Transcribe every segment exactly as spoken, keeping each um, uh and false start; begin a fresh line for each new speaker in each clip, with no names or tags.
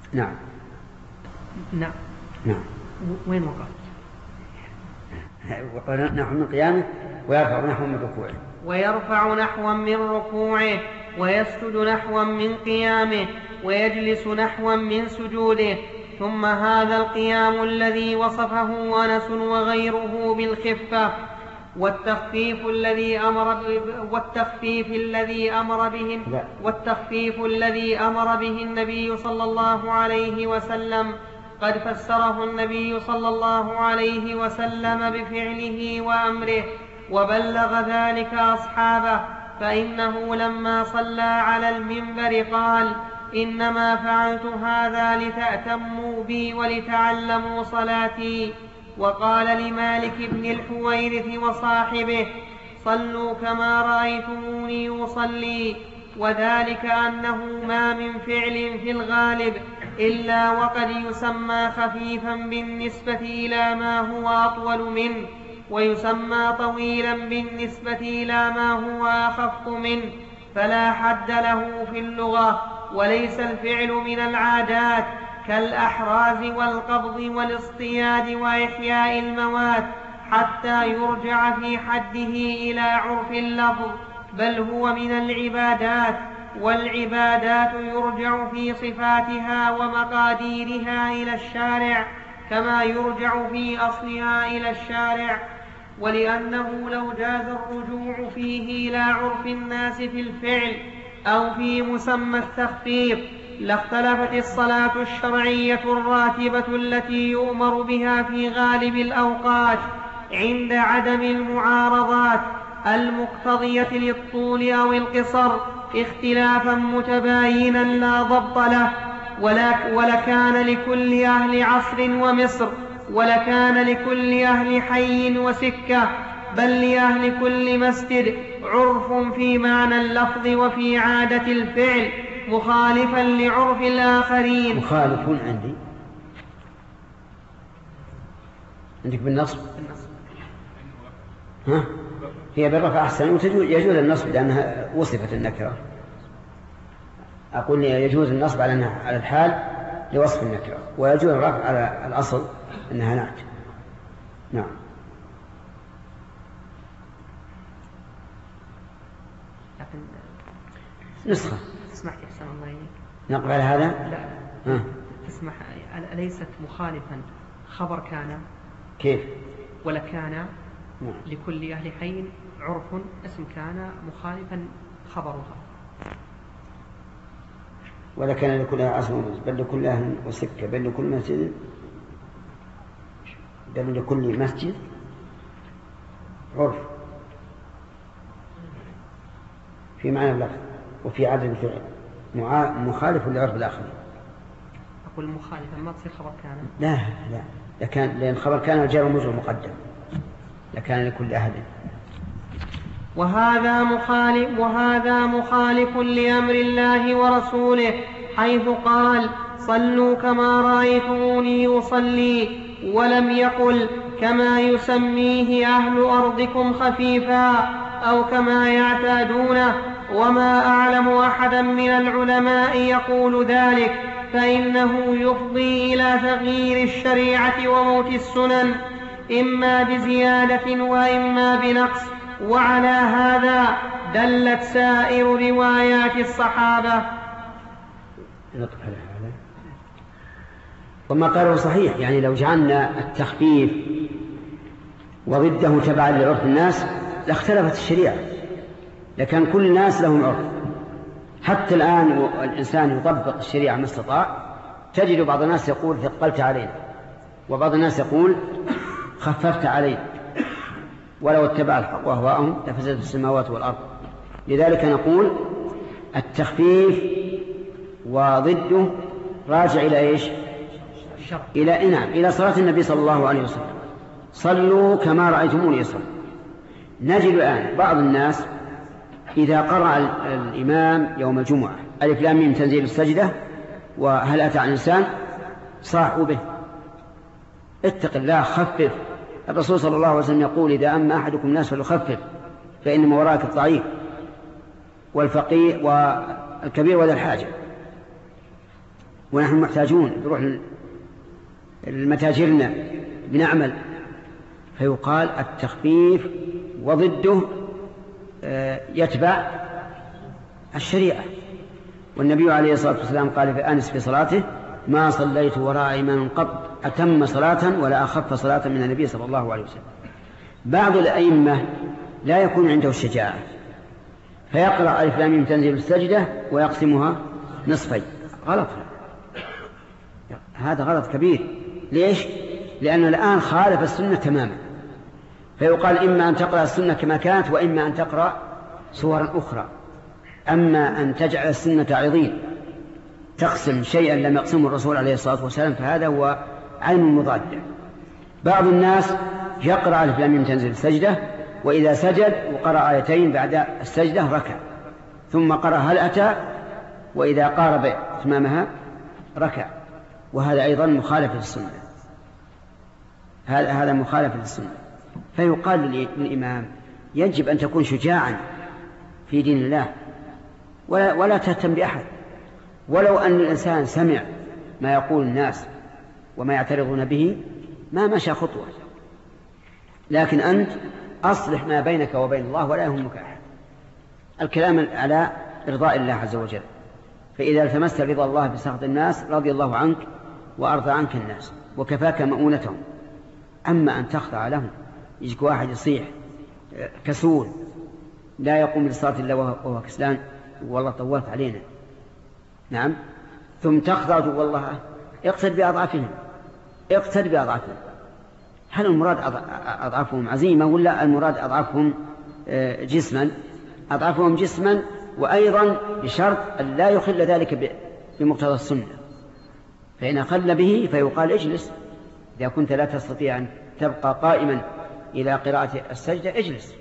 نعم
نعم
نعم.
وين وقف؟
نحو من قيامه ويرفع نحو من ركوعه
ويرفع نحوا من ركوعه ويسجد نحوا من قيامه ويجلس نحوا من سجوده. ثم هذا القيام الذي وصفه أنس وغيره بالخفة والتخفيف الذي أمر والتخفيف الذي أمر به والتخفيف الذي أمر به النبي صلى الله عليه وسلم قد فسره النبي صلى الله عليه وسلم بفعله وأمره وبلغ ذلك أصحابه، فإنه لما صلى على المنبر قال: إنما فعلت هذا لتأتموا بي ولتعلموا صلاتي. وقال لمالك بن الحويرث وصاحبه: صلوا كما رأيتموني أصلي. وذلك أنه ما من فعل في الغالب إلا وقد يسمى خفيفا بالنسبة إلى ما هو أطول منه، ويسمى طويلا بالنسبة إلى ما هو أخف منه، فلا حد له في اللغة. وليس الفعل من العادات كالأحراز والقبض والاصطياد وإحياء الموات حتى يرجع في حده إلى عرف اللفظ، بل هو من العبادات، والعبادات يرجع في صفاتها ومقاديرها إلى الشارع كما يرجع في أصلها إلى الشارع. ولأنه لو جاز الرجوع فيه إلى عرف الناس في الفعل أو في مسمى التخفيف لاختلفت الصلاة الشرعية الراتبة التي يؤمر بها في غالب الأوقات عند عدم المعارضات المقتضية للطول أو القصر اختلافا متباينا لا ضبط له. ولكان لكل أهل عصر ومصر ولكان لكل أهل حي وسكة، بل لأهل كل مسجد عرف في معنى اللفظ وفي عادة الفعل مخالفا لعرف الآخرين.
مخالف عندي عندك بالنصب ها؟ هي بالرفع أحسن، ويجوز النصب لأنها وصفت النكرة. أقول يجوز النصب على الحال لوصف النكرة، ويجوز الرفع على الأصل أنها نعت. نعم. نسخة
تسمح يحسن الله إليك
نقبل هذا؟
لا
ها.
تسمح، أليست مخالفا خبر كان
كيف؟
ولكان
نعم.
لكل أهل حي عرف اسم كان مخالفا خبرها.
ولكان لكل عصر بل لكل أهل وسكة بل لكل مسجد بل لكل مسجد عرف في معنى اللفظ وفي عدد الفعل مخالف لعرف الآخرين.
أقول مخالفا ما تصير خبر كان؟
لا لا لكان لأن خبر كان الجار والمجرور مقدم، لكان لكل أهل.
وهذا مخالف وهذا مخالف لأمر الله ورسوله، حيث قال: صلوا كما رأيتموني أصلي، ولم يقل كما يسميه أهل أرضكم خفيفا أو كما يعتادونه. وما أعلم أحدا من العلماء يقول ذلك، فإنه يفضي إلى تغيير الشريعة وموت السنن، إما بزيادة وإما بنقص. وعلى هذا دلت سائر روايات الصحابة.
وما قاله صحيح، يعني لو جعلنا التخفيف وضده تبعا لعرف الناس لاختلفت الشريعة، لكن كل الناس لهم عرف. حتى الآن الإنسان يطبق الشريعة ما استطاع، تجد بعض الناس يقول ثقلت علينا، وبعض الناس يقول خففت علينا، ولو اتبع الحق وأهواءهم لفسدت السماوات والأرض. لذلك نقول التخفيف وضده راجع إلى إيش؟ إلى إنام إلى صلاة النبي صلى الله عليه وسلم: صلوا كما رأيتموني أصلي. نجد الآن بعض الناس إذا قرأ الإمام يوم الجمعة ألف لام ميم تنزيل السجدة وهل أتى على الإنسان صاحوا به: اتق الله خفف. الرسول صلى الله عليه وسلم يقول: إذا أما أحدكم الناس فليخفف فإنما وراءك الضعيف والفقير والكبير وذا الحاجة. ونحن محتاجون نروح لمتاجرنا بنعمل، فيقال التخفيف وضده يتبع الشريعة. والنبي عليه الصلاة والسلام قال في أنس في صلاته: ما صليت وراء إمام قط أتم صلاة ولا أخف صلاة من النبي صلى الله عليه وسلم. بعض الأئمة لا يكون عنده الشجاعة فيقرأ ألف لام ميم تنزيل السجدة ويقسمها نصفين. غلط، هذا غلط كبير. ليش؟ لأن الآن خالف السنة تماما، فيقال إما أن تقرأ السنة كما كانت وإما أن تقرأ صورا أخرى. أما أن تجعل السنة عظيم تقسم شيئا لم يقسمه الرسول عليه الصلاة والسلام فهذا هو عين مضادة. بعض الناس يقرأ ألف لام ميم تنزيل السجدة وإذا سجد وقرأ آيتين بعد السجدة ركع، ثم قرأ هل أتى وإذا قارب إتمامها ركع، وهذا أيضا مخالف للسنة. هذا هذا مخالف للسنة. فيقال للإمام: يجب أن تكون شجاعا في دين الله ولا, ولا تهتم بأحد، ولو أن الإنسان سمع ما يقول الناس وما يعترضون به ما مشى خطوة، لكن أنت أصلح ما بينك وبين الله ولا يهمك أحد. الكلام على إرضاء الله عز وجل، فإذا التمست رضا الله بسخط الناس رضي الله عنك وأرضى عنك الناس وكفاك مؤونتهم. أما أن تخضع لهم، يجيك واحد يصيح كسول لا يقوم بصلاة الله وهو كسلان: والله طولت علينا. نعم، ثم تخضع: والله اقتد بأضعافهم، اقتد بأضعافهم. هل المراد أضعافهم عزيمة ولا المراد أضعافهم جسما؟ أضعافهم جسما، وأيضا بشرط أن لا يخل ذلك بمقتضى السنة، فإن خل به فيقال: اجلس، إذا كنت لا تستطيع أن تبقى قائما إلى قراءة السجدة اجلس.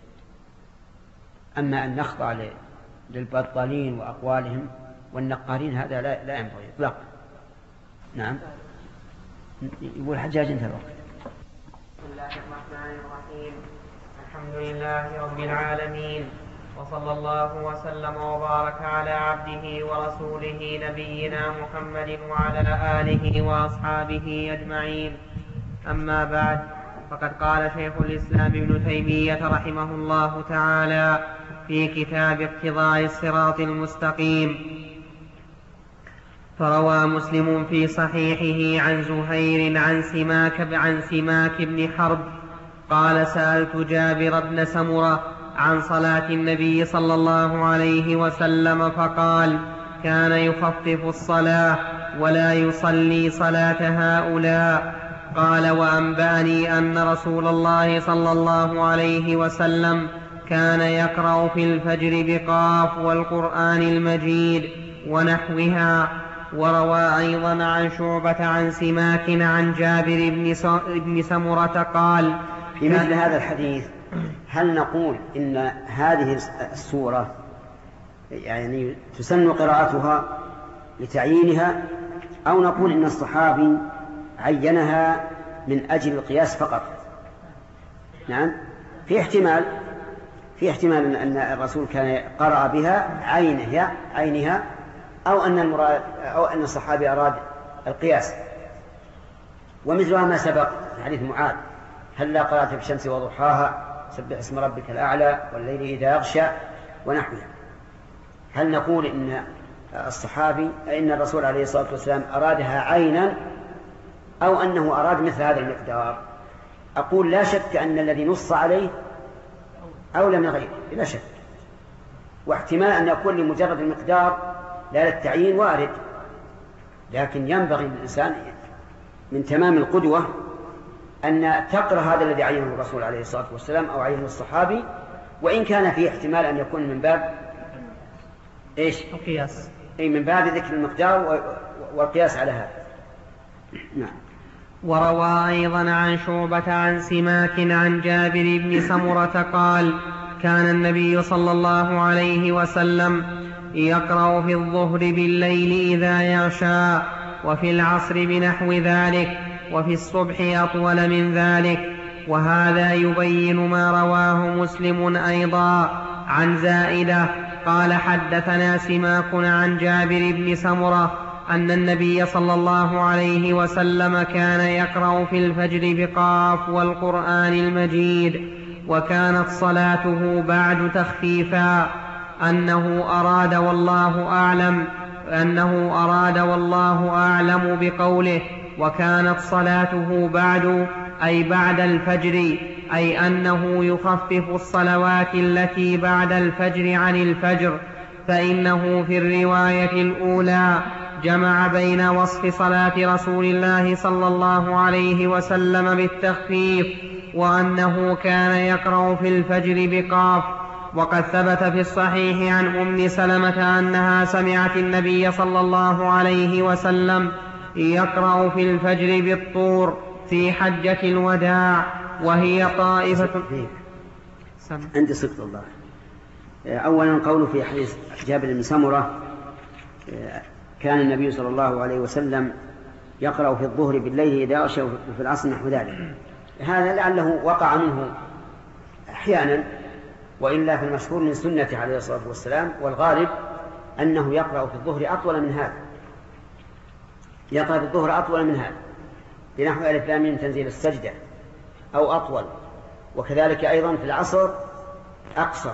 أما أن نخضع للبطالين وأقوالهم والنقارين هذا لا, لا ينبغي إطلاقا. نعم، يقول حجاج انتهى الوقت.
بسم الله الرحمن الرحيم. الحمد لله رب العالمين، وصلى الله وسلم وبارك على عبده ورسوله نبينا محمد وعلى آله وأصحابه أجمعين. أما بعد، فقد قال شيخ الإسلام ابن تيمية رحمه الله تعالى في كتاب اقتضاء الصراط المستقيم: فروى مسلم في صحيحه عن زهير عن سماك عن سماك بن حرب قال: سألت جابر بن سمرة عن صلاة النبي صلى الله عليه وسلم فقال: كان يخفف الصلاة ولا يصلي صلاة هؤلاء. قال: وأنبأني أن رسول الله صلى الله عليه وسلم كان يقرأ في الفجر بقاف والقرآن المجيد ونحوها. وروى أيضا عن شعبة عن سماك عن جابر بن سمرة قال:
في مثل هذا الحديث هل نقول إن هذه السورة يعني تسن قراءتها لتعيينها، أو نقول إن الصحابي عينها من أجل القياس فقط؟ نعم، في احتمال في احتمال أن الرسول كان قرأ بها عينها عينها أو أن المراد أو أن الصحابي أراد القياس. ومثلها ما سبق في حديث معاذ: هل لا قرأت في الشمس وضحاها، سبح اسم ربك الأعلى، والليل إذا يغشى، ونحوها. هل نقول إن الصحابي إن الرسول عليه الصلاة والسلام أرادها عينا أو أنه أراد مثل هذا المقدار؟ أقول لا شك أن الذي نص عليه أولى من غيره لا شك، واحتمال أن يكون لمجرد المقدار لا للتعيين وارد، لكن ينبغي للإنسان من تمام القدوة أن تقرأ هذا الذي عينه الرسول عليه الصلاة والسلام أو عينه الصحابي، وإن كان فيه احتمال أن يكون من باب إيش؟
القياس،
أي من باب ذكر المقدار والقياس على هذا. نعم.
وروى أيضا عن شعبة عن سماك عن جابر بن سمرة قال: كان النبي صلى الله عليه وسلم يقرأ في الظهر بالليل إذا يغشى، وفي العصر بنحو ذلك، وفي الصبح أطول من ذلك. وهذا يبين ما رواه مسلم أيضا عن زائدة قال: حدثنا سماك عن جابر بن سمرة أن النبي صلى الله عليه وسلم كان يقرأ في الفجر بقاف والقرآن المجيد، وكانت صلاته بعد تخفيفا، أنه أراد والله أعلم أنه أراد والله أعلم بقوله وكانت صلاته بعد أي بعد الفجر، أي أنه يخفف الصلوات التي بعد الفجر عن الفجر، فإنه في الرواية الأولى جمع بين وصف صلاة رسول الله صلى الله عليه وسلم بالتخفيف وأنه كان يقرأ في الفجر بقاف. وقد ثبت في الصحيح عن أم سلمة أنها سمعت النبي صلى الله عليه وسلم يقرأ في الفجر بالطور في حجة الوداع، وهي طائفة.
عندي صدق الله. أولا قوله في حديث جابر بن سمرة كان النبي صلى الله عليه وسلم يقرأ في الظهر بالليل إذا أغشى وفي العصر نحو ذلك، هذا لعله وقع منه أحيانا، وإلا في المشهور من سنة عليه الصلاة والسلام والغالب أنه يقرأ في الظهر أطول من هذا، يقرأ في الظهر أطول من هذا بنحو ألف لام ميم تنزيل السجدة أو أطول، وكذلك أيضا في العصر أقصر.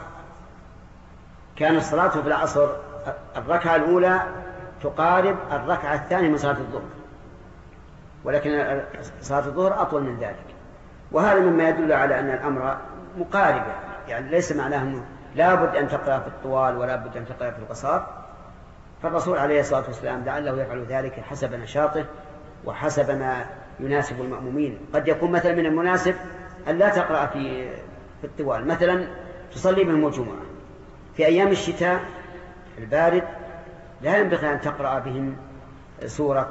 كان الصلاة في العصر الركعة الأولى تقارب الركعة الثانية من صلاة الظهر، ولكن صلاة الظهر أطول من ذلك، وهذا مما يدل على أن الأمر مقارب، يعني ليس معناه أنه لا بد أن تقرأ في الطوال ولا بد أن تقرأ في القصار، فالرسول عليه الصلاة والسلام لعله يفعل ذلك حسب نشاطه وحسب ما يناسب المأمومين. قد يكون مثلا من المناسب أن لا تقرأ في في الطوال، مثلا تصلي بهم الجمعة في أيام الشتاء البارد لا ينبغي أن تقرأ بهم سورة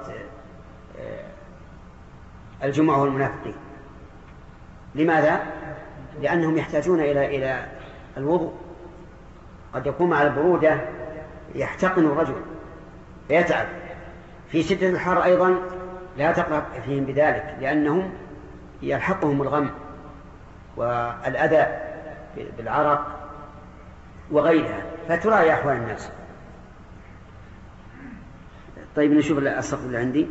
الجمعة والمنافقين. لماذا؟ لأنهم يحتاجون إلى إلى الوضوء، قد يكون مع البرودة يحتقن الرجل فيتعب. في شدة الحر أيضا لا تقرأ فيهم بذلك، لأنهم يلحقهم الغم والأذى بالعرق وغيرها، فتراعي أحوال الناس. طيب نشوف الصف اللي عندي.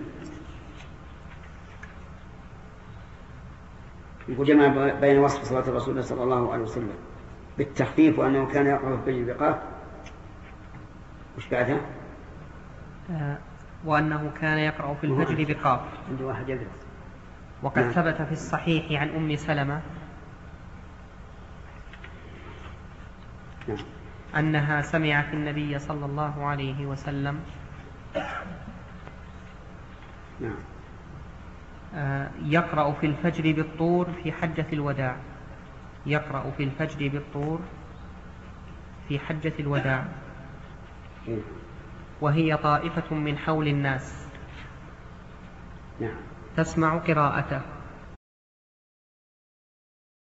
يقول جمع بين وصف صلاة الرسول صلى الله عليه وسلم بالتخفيف وأنه كان يقرأ في البقاء. وش بعدها؟
آه وأنه كان يقرأ في الفجر بقاف.
عندي واحد يدرس.
وقد نعم. ثبت في الصحيح عن أم سلمة
نعم.
أنها سمعت النبي صلى الله عليه وسلم
نعم.
يقرأ في الفجر بالطور في حجة الوداع، يقرأ في الفجر بالطور في حجة الوداع، وهي طائفة من حول الناس
نعم.
تسمع قراءته